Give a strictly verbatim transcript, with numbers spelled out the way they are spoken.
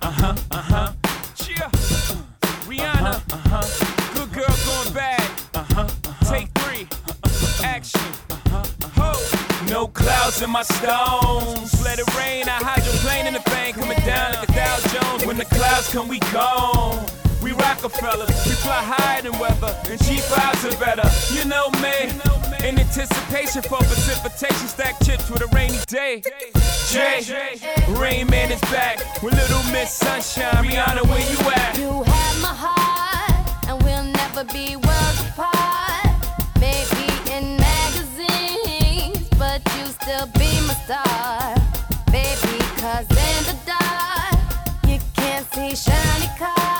uh-huh, uh-huh. Yeah. Rihanna, uh-huh. Good girl going bad. Uh-huh, uh-huh. Take three, action. Ho. No clouds in my stones. Let it rain, I hydroplane in the vein. Coming down like a Dow Jones. When the clouds come, we gone. We Rockefellers, we fly higher than weather, and G fives are better. You know me, in anticipation for precipitation, stack chips with a rainy day. Jay, Rain Man is back with Little Miss Sunshine. Rihanna, where you at? You have my heart, and we'll never be worlds apart. Maybe in magazines, but you still be my star. Baby, cause in the dark, you can't see shiny cars.